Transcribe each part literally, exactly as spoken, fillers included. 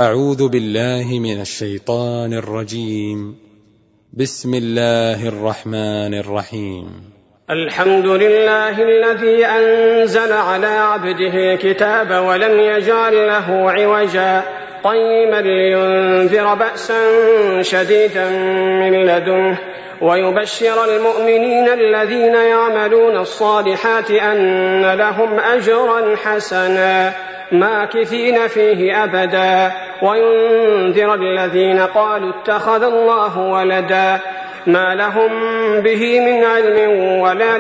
أعوذ بالله من الشيطان الرجيم. بسم الله الرحمن الرحيم. الحمد لله الذي أنزل على عبده الكتاب ولم يجعل له عوجا قيما لينذر بأسا شديدا من لدنه ويبشر المؤمنين الذين يعملون الصالحات أن لهم أجرا حسنا ماكثين فيه أبدا وينذر الذين قالوا اتخذ الله ولدا ما لهم به من علم ولا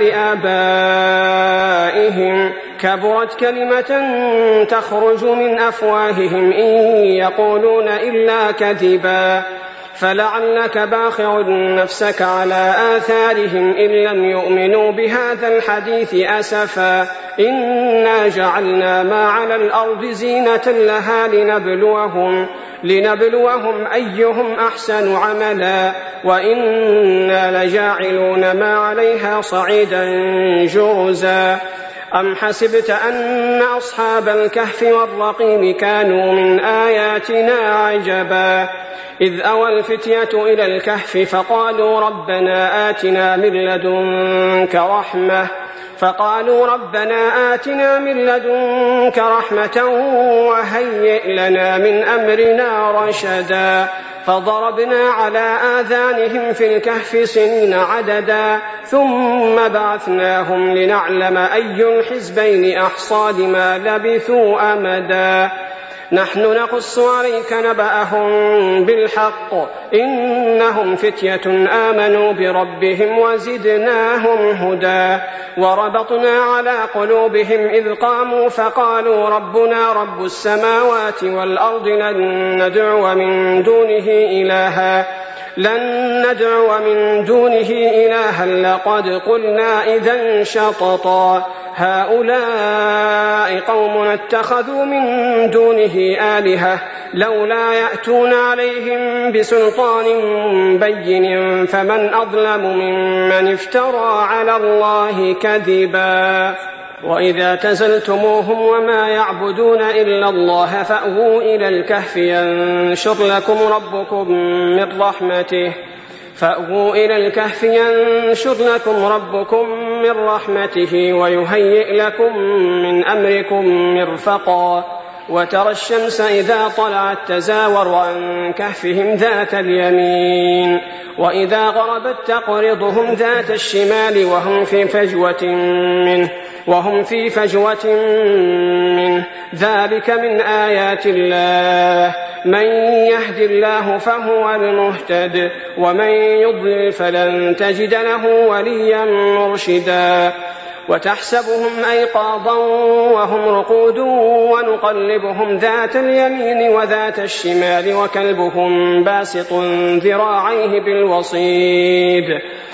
لآبائهم كبرت كلمة تخرج من أفواههم إن يقولون إلا كذبا فلعلك باخع نفسك على آثارهم إن لم يؤمنوا بهذا الحديث أسفا إنا جعلنا ما على الأرض زينة لها لنبلوهم, لنبلوهم أيهم أحسن عملا وإنا لجاعلون ما عليها صعيدا جرزا أم حسبت أن أصحاب الكهف والرقيم كانوا من آياتنا عجبا إذ أوى الفتية إلى الكهف فقالوا ربنا آتنا من لدنك رحمة فقالوا ربنا آتنا من لدنك رحمة وهيئ لنا من أمرنا رشدا فضربنا على آذانهم في الكهف سنين عددا ثم بعثناهم لنعلم أي الحزبين أحصى لما لبثوا أمدا نحن نقص عليك نبأهم بالحق إنهم فتية آمنوا بربهم وزدناهم هدى وربطنا على قلوبهم إذ قاموا فقالوا ربنا رب السماوات والأرض لن ندعو من دونه إلها لن ندعو من دونه إلها لقد قلنا إذا شططا هؤلاء قوم اتخذوا من دونه آلهة لولا يأتون عليهم بسلطان بين فمن أظلم ممن افترى على الله كذبا وإذا اعتزلتموهم وما يعبدون إلا الله فأووا إلى الكهف ينشر لكم ربكم من رحمته فأووا إلى الكهف ينشر لكم ربكم من رحمته ويهيئ لكم من أمركم مرفقا وترى الشمس إذا طلعت تزاور عن كهفهم ذات اليمين وإذا غربت تقرضهم ذات الشمال وهم في فجوة منه وهم في فجوة منه ذلك من آيات الله من يهد الله فهو المهتد ومن يضلل فلن تجد له وليا مرشدا وتحسبهم أيقاظا وهم رقود ونقلبهم ذات اليمين وذات الشمال وكلبهم باسط ذراعيه بالوصيد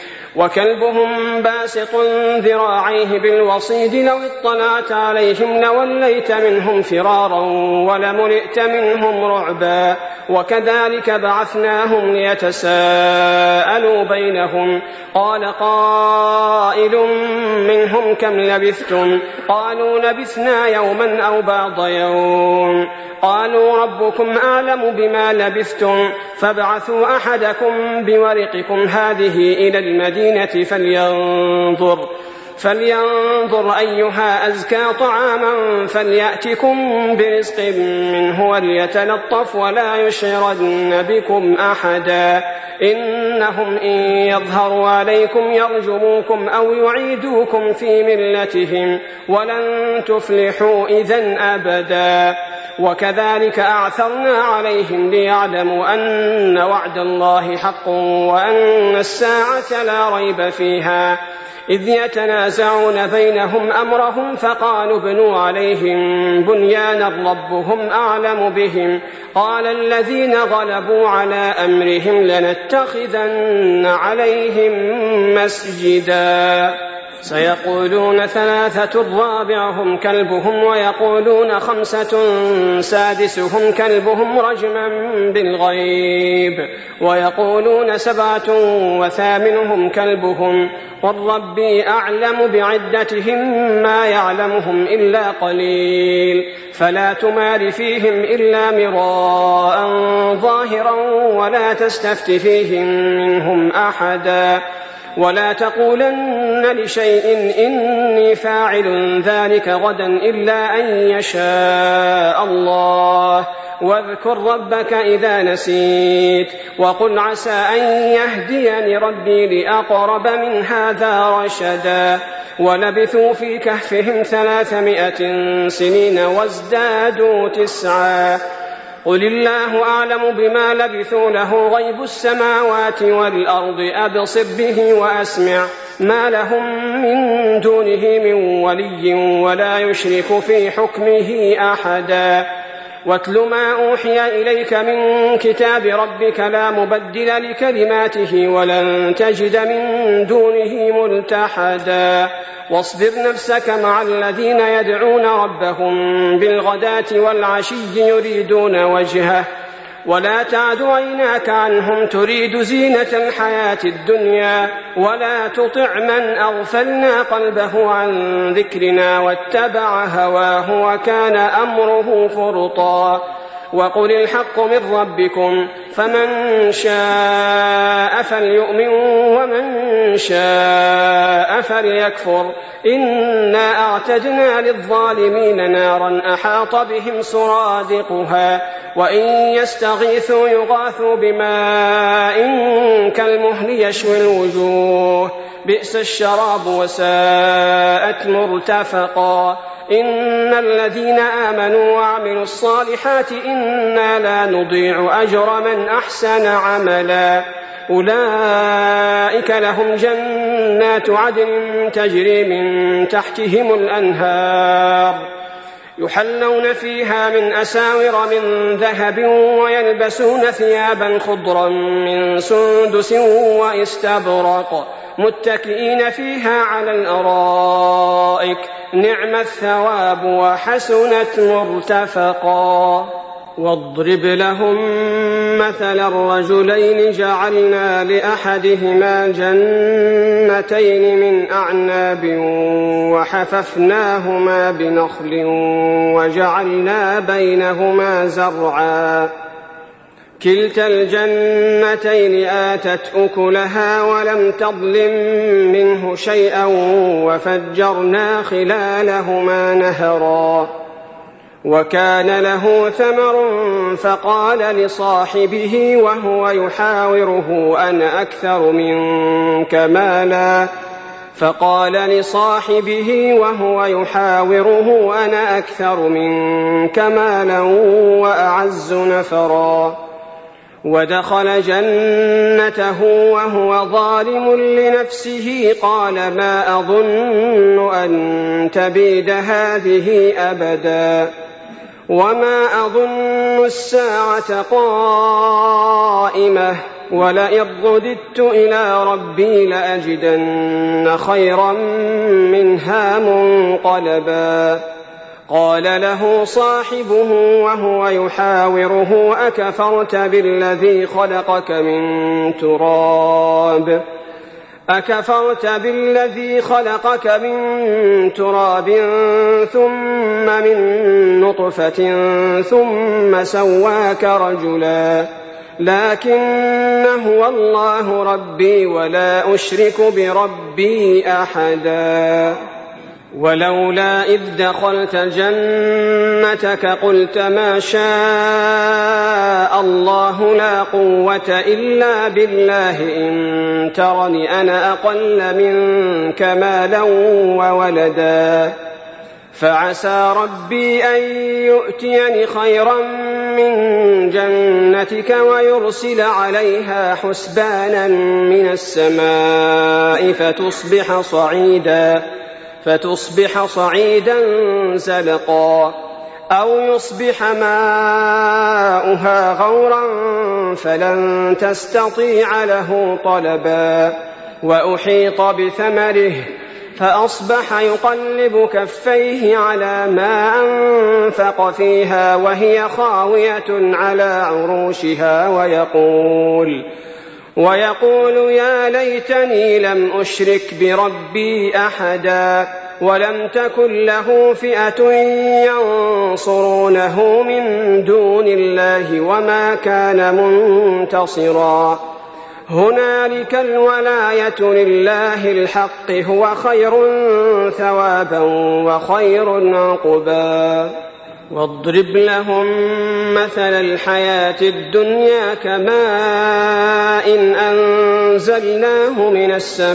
وكلبهم باسط ذراعيه بالوصيد لو اطلعت عليهم لوليت منهم فرارا ولملئت منهم رعبا وكذلك بعثناهم ليتساءلوا بينهم قال قائل منهم كم لبثتم قالوا لبثنا يوما أو بعض يوم قالوا ربكم أعلم بما لبثتم فابعثوا أحدكم بورقكم هذه إلى المدينة فلينظر فلينظر أيها أزكى طعاما فليأتكم برزق منه وليتلطف ولا يشعرن بكم أحدا إنهم إن يظهروا عليكم يرجموكم أو يعيدوكم في ملتهم ولن تفلحوا إذن أبدا وكذلك أعثرنا عليهم ليعلموا أن وعد الله حق وأن الساعة لا ريب فيها إذ يتنازعون بينهم أمرهم فقالوا ابنوا عليهم بنيانا ربهم أعلم بهم قال الذين غلبوا على أمرهم لنتخذن عليهم مسجدا سيقولون ثلاثة رابعهم كلبهم ويقولون خمسة سادسهم كلبهم رجما بالغيب ويقولون سبعة وثامنهم كلبهم قل ربي أعلم بعدتهم ما يعلمهم إلا قليل فلا تمار فيهم إلا مراء ظاهرا ولا تستفت فيهم منهم أحدا ولا تقولن لشيء إني فاعل ذلك غدا إلا أن يشاء الله واذكر ربك إذا نسيت وقل عسى أن يهديني ربي لأقرب من هذا رشدا ولبثوا في كهفهم ثلاثمائة سنين وازدادوا تسعا قل الله أعلم بما لبثوا له غيب السماوات والأرض أبصر به وأسمع ما لهم من دونه من ولي ولا يشرك في حكمه أحدا واتل ما أوحي إليك من كتاب ربك لا مبدل لكلماته ولن تجد من دونه ملتحدا واصبر نفسك مع الذين يدعون ربهم بالغداة والعشي يريدون وجهه ولا تعد عيناك عنهم تريد زينة الحياة الدنيا ولا تطع من أغفلنا قلبه عن ذكرنا واتبع هواه وكان أمره فرطا وقل الحق من ربكم فمن شاء فليؤمن ومن شاء فليكفر إنا أعتدنا للظالمين نارا أحاط بهم سرادقها وإن يستغيثوا يغاثوا بماء كالمهل يشوي الوجوه بئس الشراب وساءت مرتفقا إن الذين آمنوا وعملوا الصالحات إنا لا نضيع أجر من أحسن عملا أولئك لهم جنات عدن تجري من تحتهم الأنهار يحلون فيها من أساور من ذهب ويلبسون ثيابا خضرا من سندس واستبرق متكئين فيها على الأرائك نعم الثواب وحسنت مرتفقا واضرب لهم مثل الرجلين جعلنا لأحدهما جنتين من أعناب وحففناهما بنخل وجعلنا بينهما زرعا كلتا الجنتين آتت أكلها ولم تظلم منه شيئا وفجرنا خلالهما نهرا وكان له ثمر فقال لصاحبه وهو يحاوره أنا أكثر منك مالا فقال لصاحبه وهو يحاوره أنا أكثر منك مالا وأعز نفرا ودخل جنته وهو ظالم لنفسه قال ما أظن أن تبيد هذه أبدا وما أظن الساعة قائمة ولئن رددت إلى ربي لأجدن خيرا منها منقلبا قال له صاحبه وهو يحاوره أكفرت بالذي خلقك من تراب أكفرت بالذي خلقك من تراب ثم من نطفة ثم سواك رجلا لكن هو الله ربي ولا أشرك بربي أحدا ولولا إذ دخلت جنتك قلت ما شاء الله لا قوة إلا بالله إن ترني أنا أقل منك مالا وولدا فعسى ربي أن يؤتيني خيرا من جنتك ويرسل عليها حسبانا من السماء فتصبح صعيدا فتصبح صعيدا زلقا أو يصبح ماؤها غورا فلن تستطيع له طلبا وأحيط بثمره فأصبح يقلب كفيه على ما أنفق فيها وهي خاوية على عروشها ويقول, ويقول يا ليتني لم أشرك بربي أحدا ولم تكن له فئة ينصرونه من دون الله وما كان منتصرا. هنالك الولاية لله الحق هو خير ثوابا وخير عقبا. واضرب لهم مثل الحياة الدنيا كماء إن أنزلناه من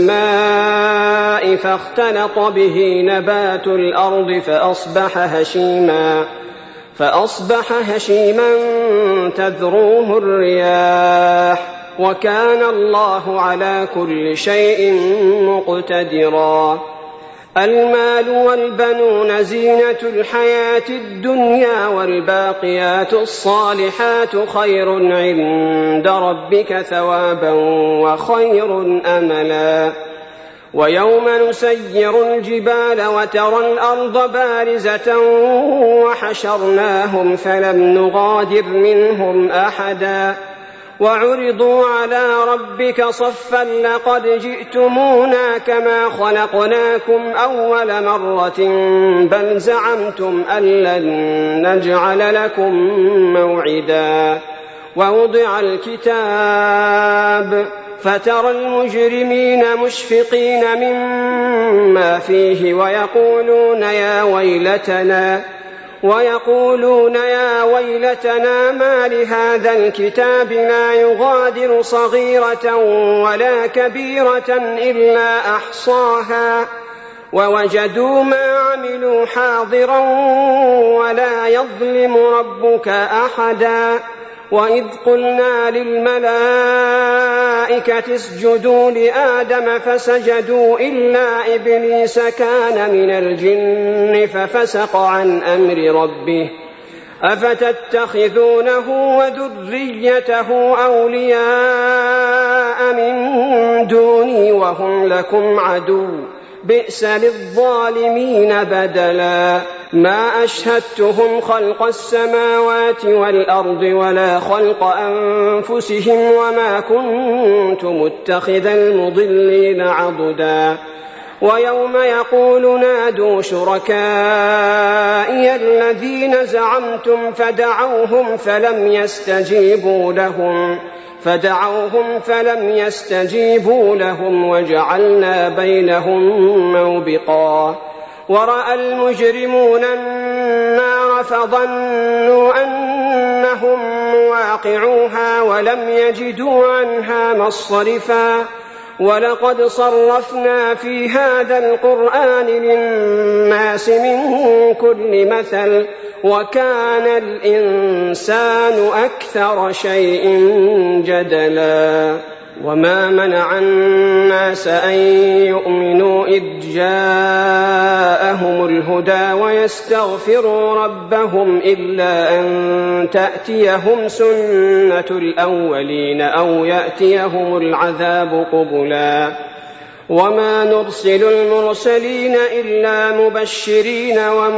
السماء فاختلط به نبات الأرض فأصبح هشيما, فأصبح هشيما تذروه الرياح وكان الله على كل شيء مقتدرا. المال والبنون زينة الحياة الدنيا والباقيات الصالحات خير عند ربك ثوابا وخير أملا. ويوم نسير الجبال وترى الأرض بارزة وحشرناهم فلم نغادر منهم أحدا وعرضوا على ربك صفا لقد جئتمونا كما خلقناكم أول مرة بل زعمتم أن لن نجعل لكم موعدا. ووضع الكتاب فترى المجرمين مشفقين مما فيه ويقولون يا ويلتنا ويقولون يا ويلتنا ما لهذا الكتاب لا يغادر صغيرة ولا كبيرة إلا أحصاها ووجدوا ما عملوا حاضرا ولا يظلم ربك أحدا. وإذ قلنا للملائكة اسجدوا لآدم فسجدوا إلا إبليس كان من الجن ففسق عن أمر ربه أفتتخذونه وذريته أولياء من دوني وهم لكم عدو بئس للظالمين بدلا. ما أشهدتهم خلق السماوات والأرض ولا خلق أنفسهم وما كنت متخذ المضلين عضدا. ويوم يقول نادوا شركائي الذين زعمتم فدعوهم فلم يستجيبوا لهم فدعوهم فلم يستجيبوا لهم وجعلنا بينهم موبقا. ورأى المجرمون النار فظنوا أنهم مواقعوها ولم يجدوا عنها مصرفا. ولقد صرفنا في هذا القرآن للناس من كل مثل وكان الإنسان أكثر شيء جدلا. وما منع الناس أن يؤمنوا إذ جاءهم الهدى ويستغفروا ربهم إلا أن تأتيهم سنة الأولين أو يأتيهم العذاب قبلا. وما نرسل المرسلين إلا مبشرين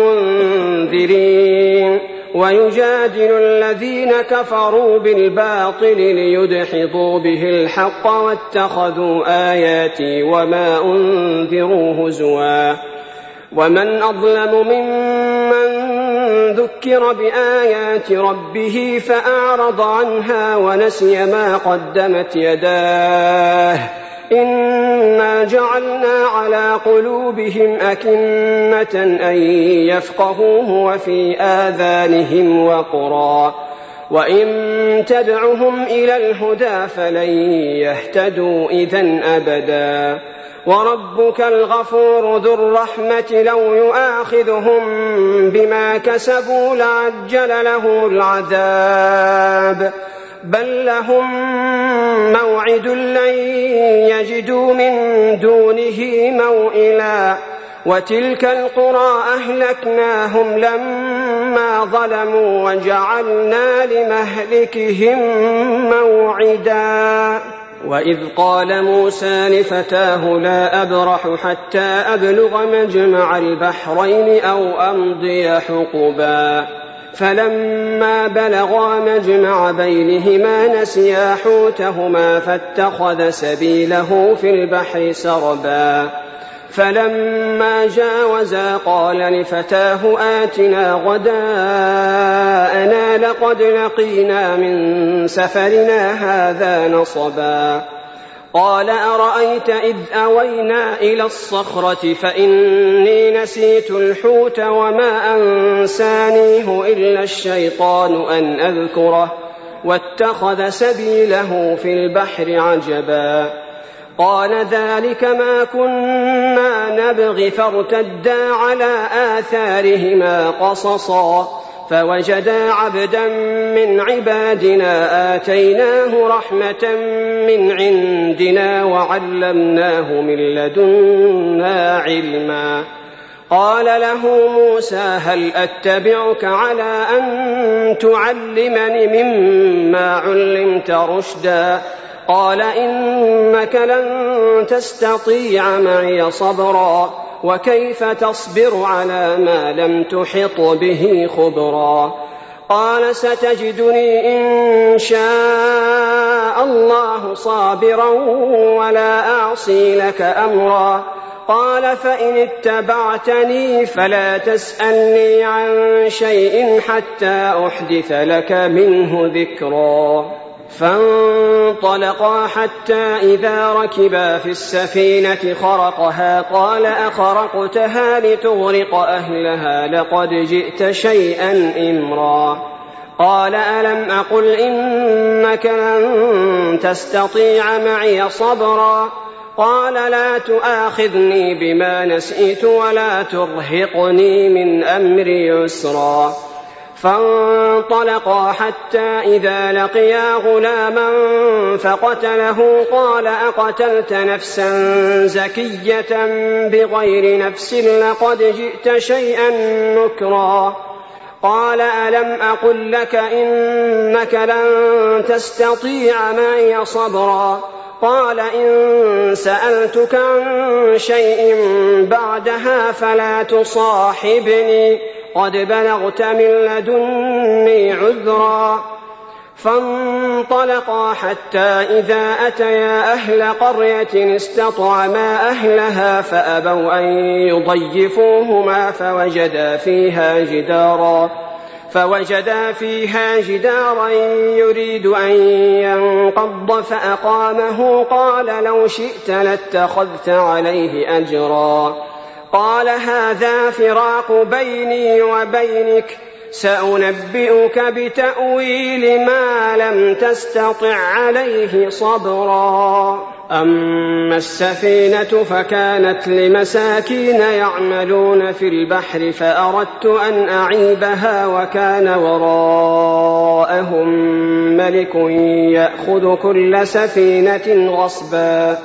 ومنذرين ويجادل الذين كفروا بالباطل ليدحضوا به الحق واتخذوا آياتي وما أنذروا هزوا. ومن أظلم ممن ذكر بآيات ربه فأعرض عنها ونسي ما قدمت يداه إنا جعلنا على قلوبهم أكنة أن يفقهوه وفي آذانهم وقرا وإن تدعهم إلى الهدى فلن يهتدوا إذن أبدا. وربك الغفور ذو الرحمة لو يؤاخذهم بما كسبوا لعجل لهم العذاب بل لهم موعد لن يجدوا من دونه موئلا. وتلك القرى أهلكناهم لما ظلموا وجعلنا لمهلكهم موعدا. وإذ قال موسى لفتاه لا أبرح حتى أبلغ مجمع البحرين أو أمضي حقبا فلما بلغا مجمع بينهما نسيا حوتهما فاتخذ سبيله في البحر سربا فلما جاوزا قال لفتاه آتنا غداءنا لقد لقينا من سفرنا هذا نصبا قال أرأيت إذ أوينا إلى الصخرة فإني نسيت الحوت وما أنسانيه إلا الشيطان أن أذكره واتخذ سبيله في البحر عجبا قال ذلك ما كنا نبغي فارتدا على آثارهما قصصا فوجدا عبدا من عبادنا آتيناه رحمة من عندنا وعلمناه من لدنا علما قال له موسى هل أتبعك على أن تعلمني مما علمت رشدا قال إنك لن تستطيع معي صبرا وكيف تصبر على ما لم تحط به خبرا قال ستجدني إن شاء الله صابرا ولا أعصي لك أمرا قال فإن اتبعتني فلا تسألني عن شيء حتى أحدث لك منه ذكرا فانطلقا حتى إذا ركبا في السفينة خرقها قال أخرقتها لتغرق أهلها لقد جئت شيئا إمرا قال ألم أقل إنك لن تستطيع معي صبرا قال لا تؤاخذني بما نسيت ولا ترهقني من أمري يسرا فانطلقا حتى إذا لقيا غلاما فقتله قال أقتلت نفسا زكية بغير نفس لقد جئت شيئا نكرا قال ألم أقل لك إنك لن تستطيع معي صبرا قال إن سألتك عن شيء بعدها فلا تصاحبني قد بلغت من لدني عذرا فانطلقا حتى إذا أتيا أهل قرية استطعما أهلها فأبوا أن يضيفوهما فوجدا فيها جدارا فوجدا فيها جدارا يريد أن ينقض فأقامه قال لو شئت لاتخذت عليه أجرا قال هذا فراق بيني وبينك سأنبئك بتأويل ما لم تستطع عليه صبرا أما السفينة فكانت لمساكين يعملون في البحر فأردت أن أعيبها وكان وراءهم ملك يأخذ كل سفينة غصبا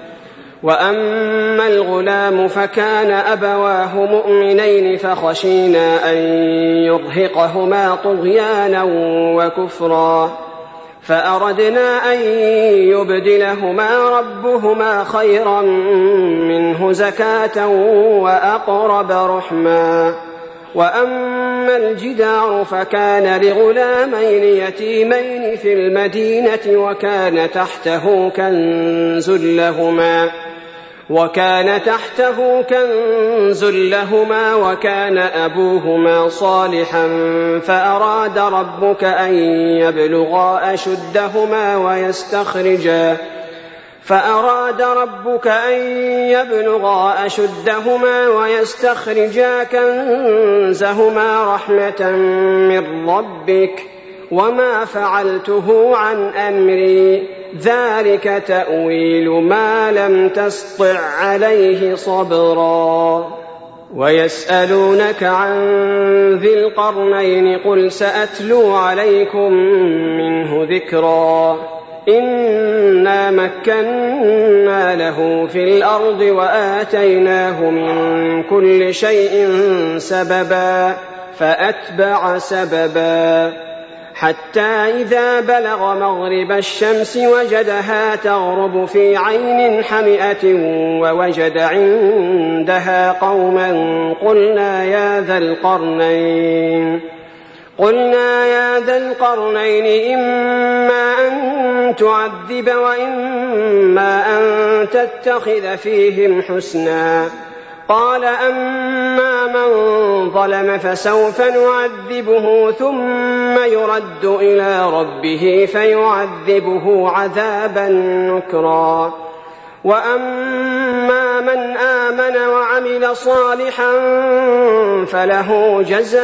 وأما الغلام فكان أبواه مؤمنين فخشينا أن يرهقهما طغيانا وكفرا فأردنا أن يبدلهما ربهما خيرا منه زكاة وأقرب رحما وأما الجدار فكان لغلامين يتيمين في المدينة وكان تحته كنز لهما وكان تحته كنز لهما وكان أبوهما صالحا فأراد ربك أن يبلغا أشدهما ويستخرجا فأراد ربك أن يبلغا أشدهما ويستخرجا كنزهما رحمة من ربك وما فعلته عن أمري ذلك تأويل ما لم تسطع عليه صبرا ويسألونك عن ذي القرنين قل سأتلو عليكم منه ذكرا إنا مكنا له في الأرض وآتيناه من كل شيء سببا فأتبع سببا حتى إذا بلغ مغرب الشمس وجدها تغرب في عين حمئة ووجد عندها قوما قلنا يا ذا القرنين قلنا يا ذا القرنين إما أن تعذب وإما أن تتخذ فيهم حسنا قال أما من ظلم فسوف نعذبه ثم يرد إلى ربه فيعذبه عذابا نكرا وأما من آمن وعمل صالحا فله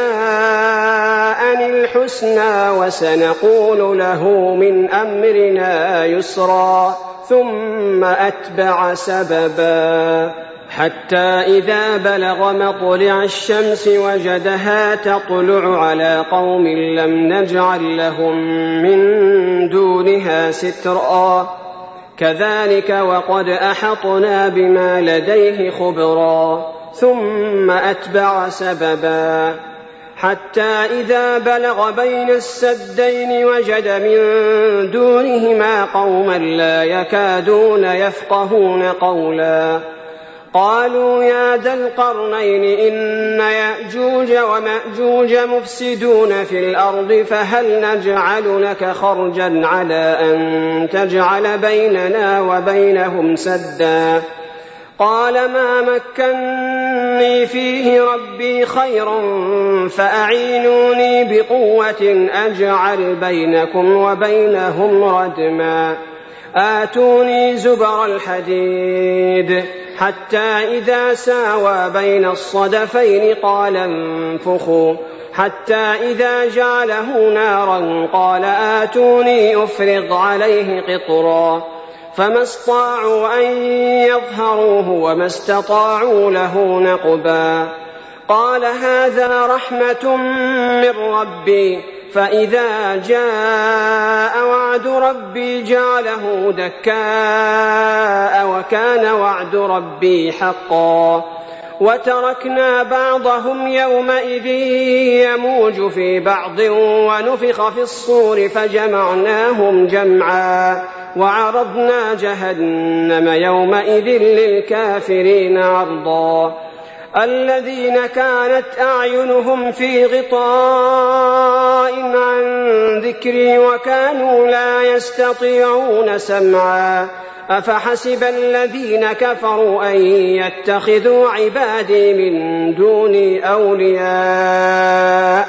جزاء الحسنى وسنقول له من أمرنا يسرا ثم أتبع سببا حتى إذا بلغ مطلع الشمس وجدها تطلع على قوم لم نجعل لهم من دونها سترا كذلك وقد أحطنا بما لديه خبرا ثم أتبع سببا حتى إذا بلغ بين السدين وجد من دونهما قوما لا يكادون يفقهون قولا قالوا يا ذا القرنين إن يأجوج ومأجوج مفسدون في الأرض فهل نجعل لك خرجا على أن تجعل بيننا وبينهم سدا قال ما مكني فيه ربي خير فأعينوني بقوة أجعل بينكم وبينهم ردما آتوني زبر الحديد حتى إذا ساوى بين الصدفين قال انفخوا حتى إذا جعله نارا قال آتوني أفرغ عليه قطرا فما استطاعوا أن يظهروه وما استطاعوا له نقبا قال هذا رحمة من ربي فإذا جاء وعد ربي جعله دكاء وكان وعد ربي حقا وتركنا بعضهم يومئذ يموج في بعض ونفخ في الصور فجمعناهم جمعا وعرضنا جهنم يومئذ للكافرين عرضا الذين كانت أعينهم في غطاء عن ذكري وكانوا لا يستطيعون سمعا أفحسب الذين كفروا أن يتخذوا عبادي من دوني أولياء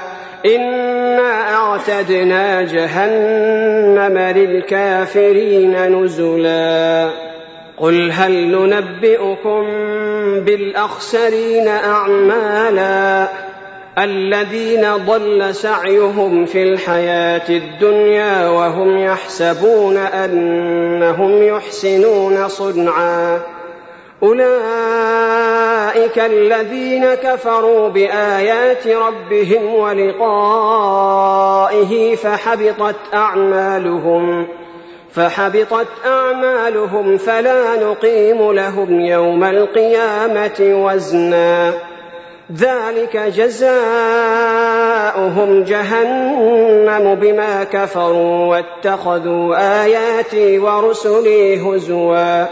إنا أعتدنا جهنم للكافرين نزلا قل هل ننبئكم بالأخسرين أعمالا الذين ضل سعيهم في الحياة الدنيا وهم يحسبون أنهم يحسنون صنعا أولئك الذين كفروا بآيات ربهم ولقائه فحبطت أعمالهم فحبطت أعمالهم فلا نقيم لهم يوم القيامة وزنا ذلك جزاؤهم جهنم بما كفروا واتخذوا آياتي ورسلي هزوا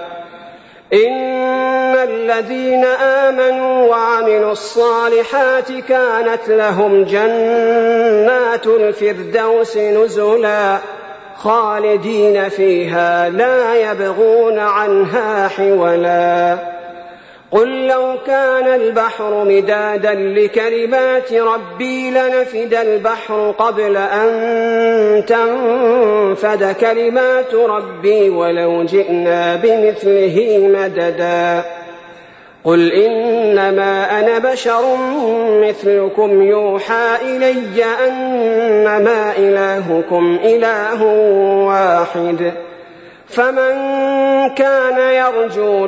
إن الذين آمنوا وعملوا الصالحات كانت لهم جنات الفردوس نزلا خالدين فيها لا يبغون عنها حولا قل لو كان البحر مدادا لكلمات ربي لنفد البحر قبل أن تنفد كلمات ربي ولو جئنا بمثله مددا قل إنما أنا بشر مثلكم يوحى إلي أنما إلهكم إله واحد فمن كان يرجو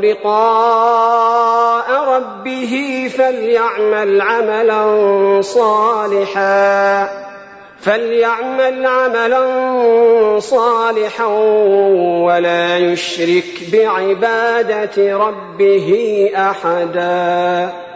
لقاء ربه فليعمل عملا صالحا فليعمل عملا صالحا ولا يشرك بعبادة ربه أحدا.